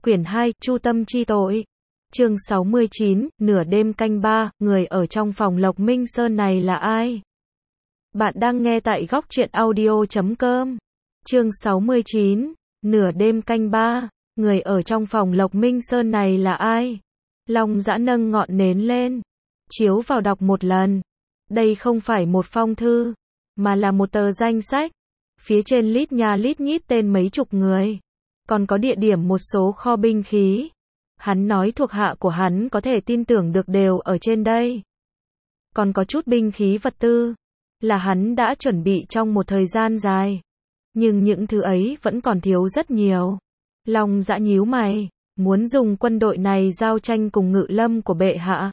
Quyển 2, Chu tâm chi tội. Chương 69, nửa đêm canh 3, người ở trong phòng Lộc Minh Sơn này là ai? Bạn đang nghe tại góc truyện audio.com. Chương 69, nửa đêm canh 3, người ở trong phòng Lộc Minh Sơn này là ai? Long Dã nâng ngọn nến lên, chiếu vào đọc một lần. Đây không phải một phong thư, mà là một tờ danh sách. Phía trên lít nha lít nhít tên mấy chục người. Còn có địa điểm một số kho binh khí. Hắn nói thuộc hạ của hắn có thể tin tưởng được đều ở trên đây. Còn có chút binh khí vật tư, là hắn đã chuẩn bị trong một thời gian dài. Nhưng những thứ ấy vẫn còn thiếu rất nhiều. Long Dã nhíu mày, muốn dùng quân đội này giao tranh cùng Ngự Lâm của bệ hạ.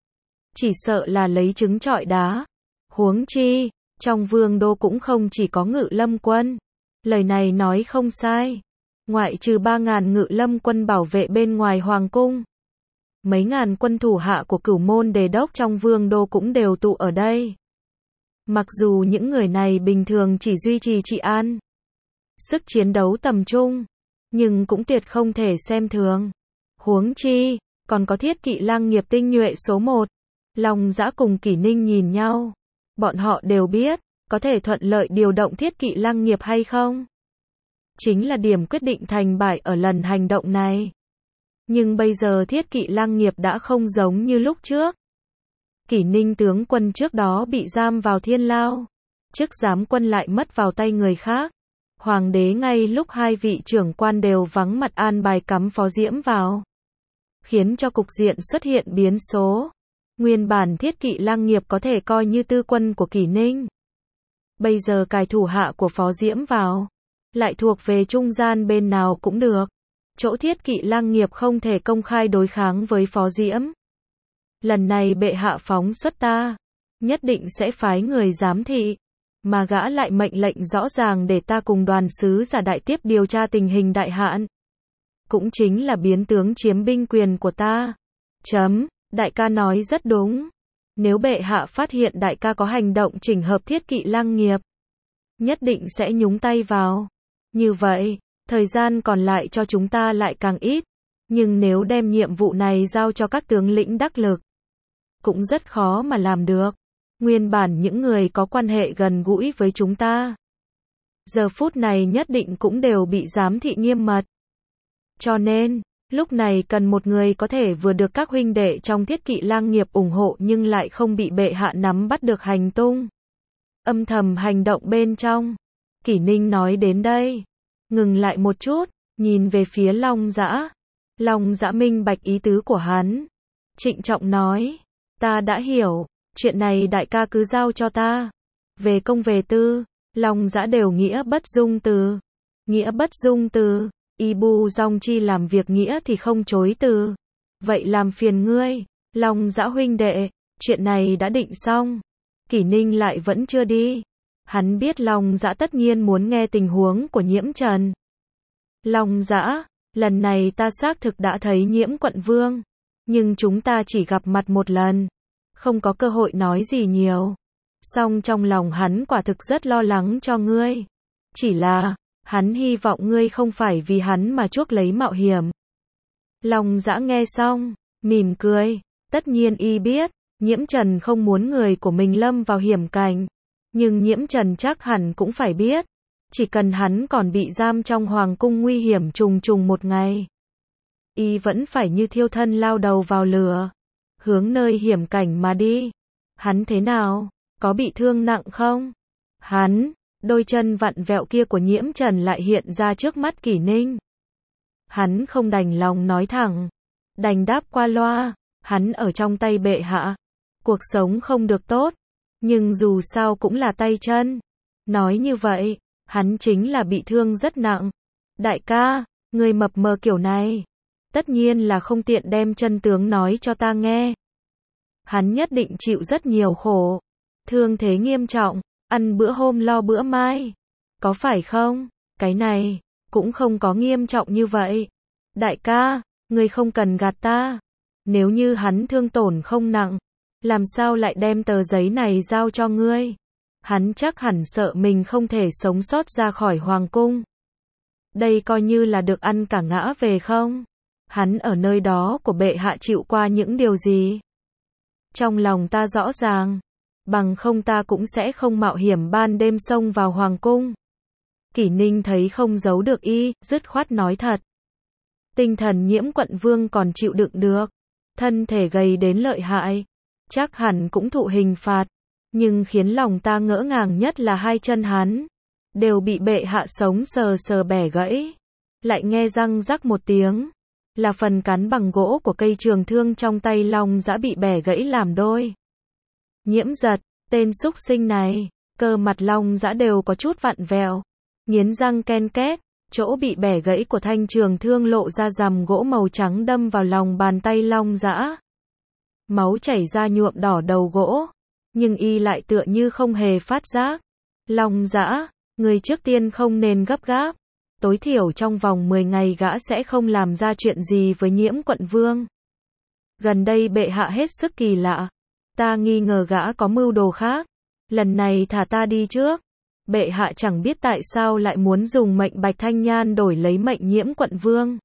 Chỉ sợ là lấy trứng trọi đá. Huống chi, trong vương đô cũng không chỉ có Ngự Lâm quân. Lời này nói không sai. Ngoại trừ 3.000 Ngự Lâm quân bảo vệ bên ngoài hoàng cung, mấy ngàn quân thủ hạ của Cửu Môn Đề Đốc trong vương đô cũng đều tụ ở đây. Mặc dù những người này bình thường chỉ duy trì trị an, sức chiến đấu tầm trung, nhưng cũng tuyệt không thể xem thường. Huống chi, còn có Thiết Kỵ Lang Nghiệp tinh nhuệ số 1. Long Dã cùng Kỷ Ninh nhìn nhau. Bọn họ đều biết, có thể thuận lợi điều động Thiết Kỵ Lang Nghiệp hay không? Chính là điểm quyết định thành bại ở lần hành động này. Nhưng bây giờ Thiết Kỵ Lang Nghiệp đã không giống như lúc trước. Kỷ Ninh tướng quân trước đó bị giam vào Thiên Lao. Chức giám quân lại mất vào tay người khác. Hoàng đế ngay lúc hai vị trưởng quan đều vắng mặt an bài cắm Phó Diễm vào, khiến cho cục diện xuất hiện biến số. Nguyên bản Thiết Kỵ Lang Nghiệp có thể coi như tư quân của Kỷ Ninh. Bây giờ cài thủ hạ của Phó Diễm vào, lại thuộc về trung gian bên nào cũng được. Chỗ Thiết Kỵ Lang Nghiệp không thể công khai đối kháng với Phó Diễm. Lần này bệ hạ phóng xuất ta, nhất định sẽ phái người giám thị, mà gã lại mệnh lệnh rõ ràng để ta cùng đoàn sứ giả đại tiếp điều tra tình hình đại hạn. Cũng chính là biến tướng chiếm binh quyền của ta. Đại ca nói rất đúng. Nếu bệ hạ phát hiện đại ca có hành động chỉnh hợp Thiết Kỵ Lang Nghiệp, nhất định sẽ nhúng tay vào. Như vậy, thời gian còn lại cho chúng ta lại càng ít. Nhưng nếu đem nhiệm vụ này giao cho các tướng lĩnh đắc lực, cũng rất khó mà làm được. Nguyên bản những người có quan hệ gần gũi với chúng ta, giờ phút này nhất định cũng đều bị giám thị nghiêm mật. Cho nên, lúc này cần một người có thể vừa được các huynh đệ trong Thiết Kỵ Lang Nghiệp ủng hộ nhưng lại không bị bệ hạ nắm bắt được hành tung. Âm thầm hành động bên trong. Kỷ Ninh nói đến đây, ngừng lại một chút, nhìn về phía Long Dã. Long Dã minh bạch ý tứ của hắn, trịnh trọng nói, ta đã hiểu, chuyện này đại ca cứ giao cho ta. Về công về tư, Long Dã đều nghĩa bất dung từ. Nghĩa bất dung từ, y bu dong chi làm việc nghĩa thì không chối từ. Vậy làm phiền ngươi, Long Dã huynh đệ, chuyện này đã định xong. Kỷ Ninh lại vẫn chưa đi. Hắn biết Long Dã tất nhiên muốn nghe tình huống của Nhiễm Trần. Long Dã, lần này ta xác thực đã thấy Nhiễm quận vương, nhưng chúng ta chỉ gặp mặt một lần, không có cơ hội nói gì nhiều. Song trong lòng hắn quả thực rất lo lắng cho ngươi. Chỉ là, hắn hy vọng ngươi không phải vì hắn mà chuốc lấy mạo hiểm. Long Dã nghe xong, mỉm cười. Tất nhiên y biết, Nhiễm Trần không muốn người của mình lâm vào hiểm cảnh. Nhưng Nhiễm Trần chắc hẳn cũng phải biết, chỉ cần hắn còn bị giam trong hoàng cung nguy hiểm trùng trùng một ngày, y vẫn phải như thiêu thân lao đầu vào lửa, hướng nơi hiểm cảnh mà đi. Hắn thế nào? Có bị thương nặng không? Đôi chân vặn vẹo kia của Nhiễm Trần lại hiện ra trước mắt Kỷ Ninh. Hắn không đành lòng nói thẳng, đành đáp qua loa, hắn ở trong tay bệ hạ, cuộc sống không được tốt, nhưng dù sao cũng là tay chân. Nói như vậy, hắn chính là bị thương rất nặng. Đại ca, người mập mờ kiểu này, tất nhiên là không tiện đem chân tướng nói cho ta nghe. Hắn nhất định chịu rất nhiều khổ, thương thế nghiêm trọng, ăn bữa hôm lo bữa mai. Có phải không? Cái này, cũng không có nghiêm trọng như vậy. Đại ca, người không cần gạt ta. Nếu như hắn thương tổn không nặng, làm sao lại đem tờ giấy này giao cho ngươi? Hắn chắc hẳn sợ mình không thể sống sót ra khỏi hoàng cung. Đây coi như là được ăn cả ngã về không? Hắn ở nơi đó của bệ hạ chịu qua những điều gì? Trong lòng ta rõ ràng, bằng không ta cũng sẽ không mạo hiểm ban đêm xông vào hoàng cung. Kỷ Ninh thấy không giấu được y, dứt khoát nói thật. Tinh thần Nhiễm quận vương còn chịu đựng được, thân thể gầy đến lợi hại, chắc hẳn cũng thụ hình phạt, nhưng khiến lòng ta ngỡ ngàng nhất là hai chân hắn, đều bị bệ hạ sống sờ sờ bẻ gãy. Lại nghe răng rắc một tiếng, là phần cán bằng gỗ của cây trường thương trong tay Long Dã bị bẻ gãy làm đôi. Nhiễm Giật, tên súc sinh này, cơ mặt Long Dã đều có chút vặn vẹo, nghiến răng ken két, chỗ bị bẻ gãy của thanh trường thương lộ ra rằm gỗ màu trắng đâm vào lòng bàn tay Long Dã. Máu chảy ra nhuộm đỏ đầu gỗ, nhưng y lại tựa như không hề phát giác. Long Dã, người trước tiên không nên gấp gáp, tối thiểu trong vòng 10 ngày gã sẽ không làm ra chuyện gì với Nhiễm quận vương. Gần đây bệ hạ hết sức kỳ lạ, ta nghi ngờ gã có mưu đồ khác, lần này thả ta đi trước. Bệ hạ chẳng biết tại sao lại muốn dùng mệnh Bạch Thanh Nhan đổi lấy mệnh Nhiễm quận vương.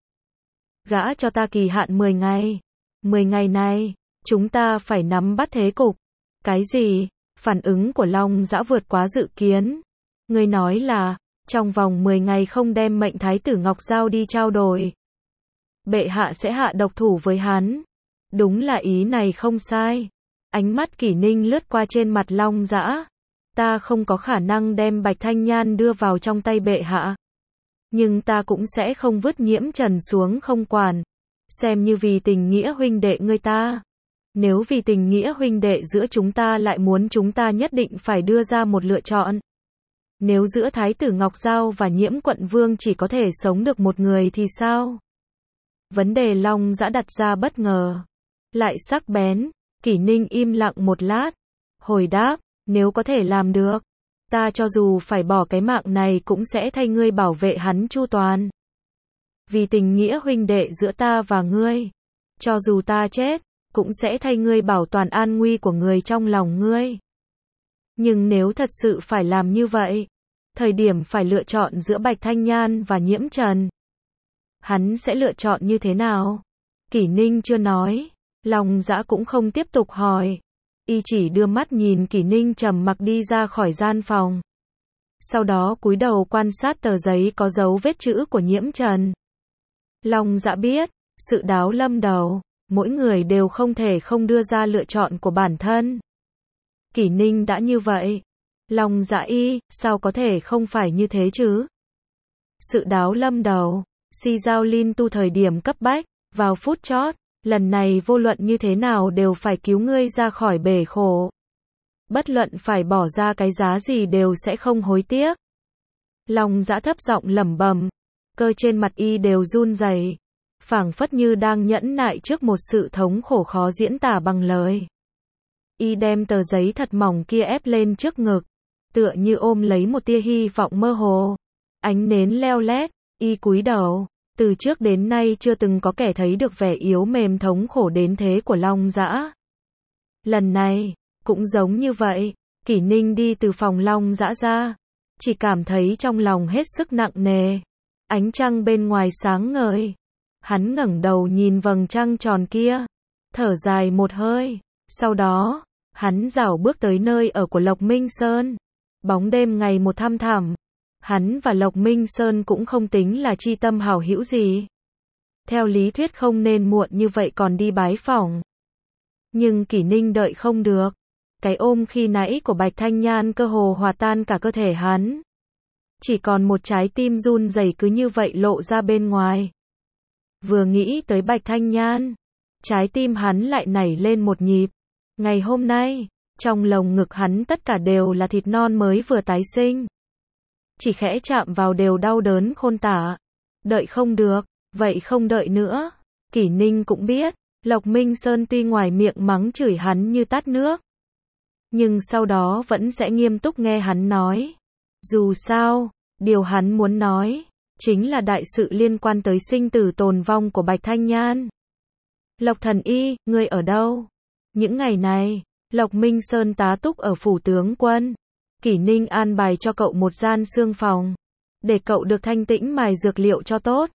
Gã cho ta kỳ hạn 10 ngày. 10 ngày này, chúng ta phải nắm bắt thế cục. Cái gì? Phản ứng của Long Dã vượt quá dự kiến. Ngươi nói là, trong vòng 10 ngày không đem mệnh Thái tử Ngọc Giao đi trao đổi, bệ hạ sẽ hạ độc thủ với hắn. Đúng là ý này không sai. Ánh mắt Kỷ Ninh lướt qua trên mặt Long Dã. Ta không có khả năng đem Bạch Thanh Nhan đưa vào trong tay bệ hạ, nhưng ta cũng sẽ không vứt Nhiễm Trần xuống không quản, xem như vì tình nghĩa huynh đệ ngươi ta. Nếu vì tình nghĩa huynh đệ giữa chúng ta lại muốn chúng ta nhất định phải đưa ra một lựa chọn. Nếu giữa Thái tử Ngọc Giao và Nhiễm quận vương chỉ có thể sống được một người thì sao? Vấn đề Long Dã đặt ra bất ngờ, lại sắc bén. Kỷ Ninh im lặng một lát, hồi đáp, nếu có thể làm được, ta cho dù phải bỏ cái mạng này cũng sẽ thay ngươi bảo vệ hắn chu toàn. Vì tình nghĩa huynh đệ giữa ta và ngươi, cho dù ta chết, cũng sẽ thay ngươi bảo toàn an nguy của người trong lòng ngươi. Nhưng nếu thật sự phải làm như vậy, thời điểm phải lựa chọn giữa Bạch Thanh Nhan và Nhiễm Trần, hắn sẽ lựa chọn như thế nào? Kỷ Ninh chưa nói, Long Dã cũng không tiếp tục hỏi. Y chỉ đưa mắt nhìn Kỷ Ninh trầm mặc đi ra khỏi gian phòng. Sau đó cúi đầu quan sát tờ giấy có dấu vết chữ của Nhiễm Trần. Long Dã biết, sự đáo lâm đầu, mỗi người đều không thể không đưa ra lựa chọn của bản thân. Kỷ Ninh đã như vậy, Long Dã y, sao có thể không phải như thế chứ? Sự đáo lâm đầu, Si Giao Linh tu thời điểm cấp bách, vào phút chót, lần này vô luận như thế nào đều phải cứu ngươi ra khỏi bể khổ. Bất luận phải bỏ ra cái giá gì đều sẽ không hối tiếc. Long Dã thấp giọng lẩm bẩm, cơ trên mặt y đều run rẩy, phảng phất như đang nhẫn nại trước một sự thống khổ khó diễn tả bằng lời. Y đem tờ giấy thật mỏng kia ép lên trước ngực, tựa như ôm lấy một tia hy vọng mơ hồ. Ánh nến leo lét, y cúi đầu. Từ trước đến nay chưa từng có kẻ thấy được vẻ yếu mềm thống khổ đến thế của Long Dã. Lần này, cũng giống như vậy, Kỷ Ninh đi từ phòng Long Dã ra, chỉ cảm thấy trong lòng hết sức nặng nề. Ánh trăng bên ngoài sáng ngời. Hắn ngẩng đầu nhìn vầng trăng tròn kia, thở dài một hơi. Sau đó, hắn rảo bước tới nơi ở của Lộc Minh Sơn. Bóng đêm ngày một thăm thẳm. Hắn và Lộc Minh Sơn cũng không tính là chi tâm hảo hữu gì. Theo lý thuyết không nên muộn như vậy còn đi bái phỏng. Nhưng Kỷ Ninh đợi không được. Cái ôm khi nãy của Bạch Thanh Nhan cơ hồ hòa tan cả cơ thể hắn. Chỉ còn một trái tim run rẩy cứ như vậy lộ ra bên ngoài. Vừa nghĩ tới Bạch Thanh Nhan, trái tim hắn lại nảy lên một nhịp. Ngày hôm nay, trong lồng ngực hắn tất cả đều là thịt non mới vừa tái sinh. Chỉ khẽ chạm vào đều đau đớn khôn tả. Đợi không được, vậy không đợi nữa. Kỷ Ninh cũng biết, Lộc Minh Sơn tuy ngoài miệng mắng chửi hắn như tát nước, nhưng sau đó vẫn sẽ nghiêm túc nghe hắn nói. Dù sao, điều hắn muốn nói, chính là đại sự liên quan tới sinh tử tồn vong của Bạch Thanh Nhan. Lộc thần y, ngươi ở đâu? Những ngày này, Lộc Minh Sơn tá túc ở phủ tướng quân. Kỷ Ninh an bài cho cậu một gian xương phòng, để cậu được thanh tĩnh mài dược liệu cho tốt.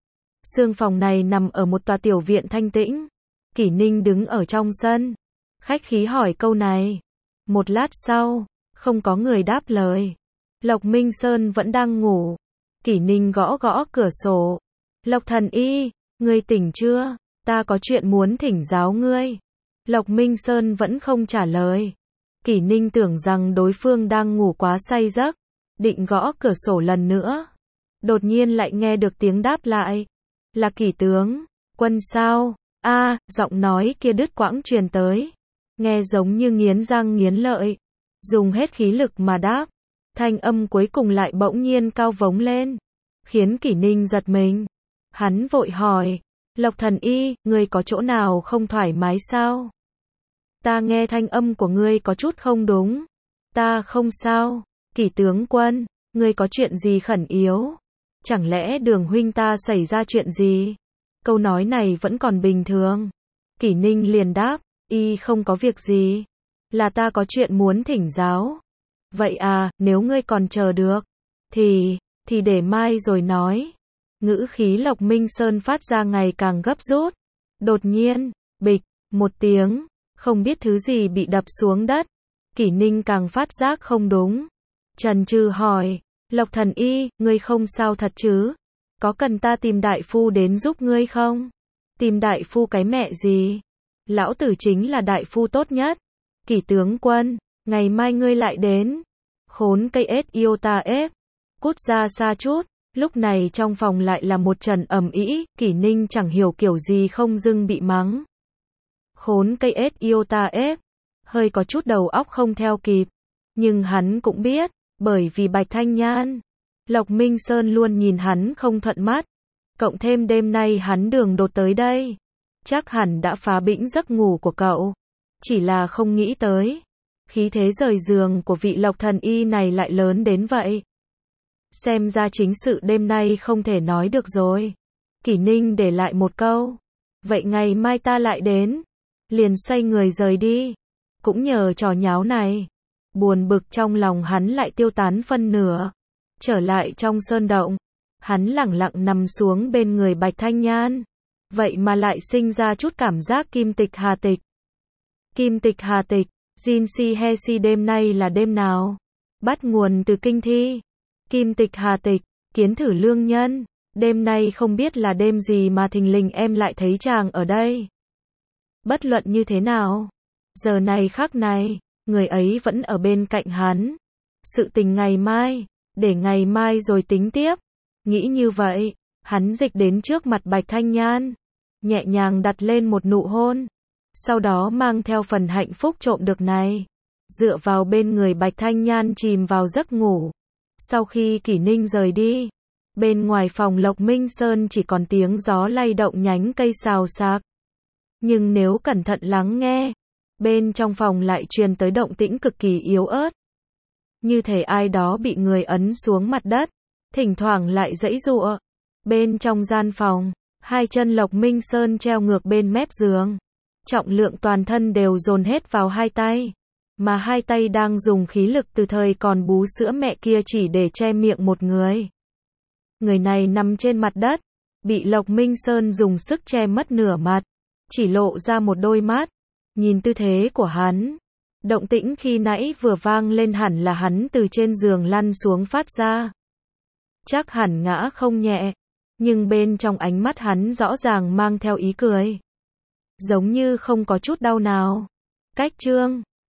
Sương phòng này nằm ở một tòa tiểu viện thanh tĩnh. Kỷ Ninh đứng ở trong sân, khách khí hỏi câu này. Một lát sau, không có người đáp lời. Lộc Minh Sơn vẫn đang ngủ. Kỷ Ninh gõ gõ cửa sổ. Lộc thần y, ngươi tỉnh chưa? Ta có chuyện muốn thỉnh giáo ngươi. Lộc Minh Sơn vẫn không trả lời. Kỷ Ninh tưởng rằng đối phương đang ngủ quá say giấc, định gõ cửa sổ lần nữa. Đột nhiên lại nghe được tiếng đáp lại. Là Kỷ tướng, quân sao? A, giọng nói kia đứt quãng truyền tới. Nghe giống như nghiến răng nghiến lợi. Dùng hết khí lực mà đáp. Thanh âm cuối cùng lại bỗng nhiên cao vống lên, khiến Kỷ Ninh giật mình. Hắn vội hỏi, Lộc thần y, ngươi có chỗ nào không thoải mái sao? Ta nghe thanh âm của ngươi có chút không đúng. Ta không sao. Kỷ tướng quân, ngươi có chuyện gì khẩn yếu? Chẳng lẽ Đường huynh ta xảy ra chuyện gì? Câu nói này vẫn còn bình thường. Kỷ Ninh liền đáp, y không có việc gì. Là ta có chuyện muốn thỉnh giáo. Vậy à, nếu ngươi còn chờ được, thì để mai rồi nói. Ngữ khí Lộc Minh Sơn phát ra ngày càng gấp rút. Đột nhiên, bịch, một tiếng, không biết thứ gì bị đập xuống đất. Kỷ Ninh càng phát giác không đúng. Chần chừ hỏi, Lộc thần y, ngươi không sao thật chứ? Có cần ta tìm đại phu đến giúp ngươi không? Tìm đại phu cái mẹ gì? Lão tử chính là đại phu tốt nhất. Kỷ tướng quân, ngày mai ngươi lại đến. Khốn cây ếch yêu ta ép. Cút ra xa chút. Lúc này trong phòng lại là một trận ầm ĩ. Kỷ Ninh chẳng hiểu kiểu gì không dưng bị mắng. Khốn cây ếch yêu ta ép. Hơi có chút đầu óc không theo kịp. Nhưng hắn cũng biết, bởi vì Bạch Thanh Nhan. Lộc Minh Sơn luôn nhìn hắn không thuận mắt. Cộng thêm đêm nay hắn đường đột tới đây. Chắc hẳn đã phá bĩnh giấc ngủ của cậu. Chỉ là không nghĩ tới. Khí thế rời giường của vị Lộc thần y này lại lớn đến vậy. Xem ra chính sự đêm nay không thể nói được rồi. Kỷ Ninh để lại một câu. Vậy ngày mai ta lại đến. Liền xoay người rời đi. Cũng nhờ trò nháo này. Buồn bực trong lòng hắn lại tiêu tán phân nửa. Trở lại trong sơn động. Hắn lẳng lặng nằm xuống bên người Bạch Thanh Nhan. Vậy mà lại sinh ra chút cảm giác kim tịch hà tịch. Kim tịch hà tịch. Jin si he si đêm nay là đêm nào? Bắt nguồn từ kinh thi. Kim tịch hà tịch, kiến thử lương nhân. Đêm nay không biết là đêm gì mà thình lình em lại thấy chàng ở đây. Bất luận như thế nào, giờ này khắc này, người ấy vẫn ở bên cạnh hắn. Sự tình ngày mai, để ngày mai rồi tính tiếp. Nghĩ như vậy, hắn dịch đến trước mặt Bạch Thanh Nhan, nhẹ nhàng đặt lên một nụ hôn. Sau đó mang theo phần hạnh phúc trộm được này, dựa vào bên người Bạch Thanh Nhan chìm vào giấc ngủ. Sau khi Kỷ Ninh rời đi, bên ngoài phòng Lộc Minh Sơn chỉ còn tiếng gió lay động nhánh cây xào xạc. Nhưng nếu cẩn thận lắng nghe, bên trong phòng lại truyền tới động tĩnh cực kỳ yếu ớt. Như thể ai đó bị người ấn xuống mặt đất, thỉnh thoảng lại giãy giụa. Bên trong gian phòng, hai chân Lộc Minh Sơn treo ngược bên mép giường. Trọng lượng toàn thân đều dồn hết vào hai tay. Mà hai tay đang dùng khí lực từ thời còn bú sữa mẹ kia chỉ để che miệng một người. Người này nằm trên mặt đất, bị Lộc Minh Sơn dùng sức che mất nửa mặt, chỉ lộ ra một đôi mắt. Nhìn tư thế của hắn, động tĩnh khi nãy vừa vang lên hẳn là hắn từ trên giường lăn xuống phát ra. Chắc hẳn ngã không nhẹ, nhưng bên trong ánh mắt hắn rõ ràng mang theo ý cười. Giống như không có chút đau nào. Cách chương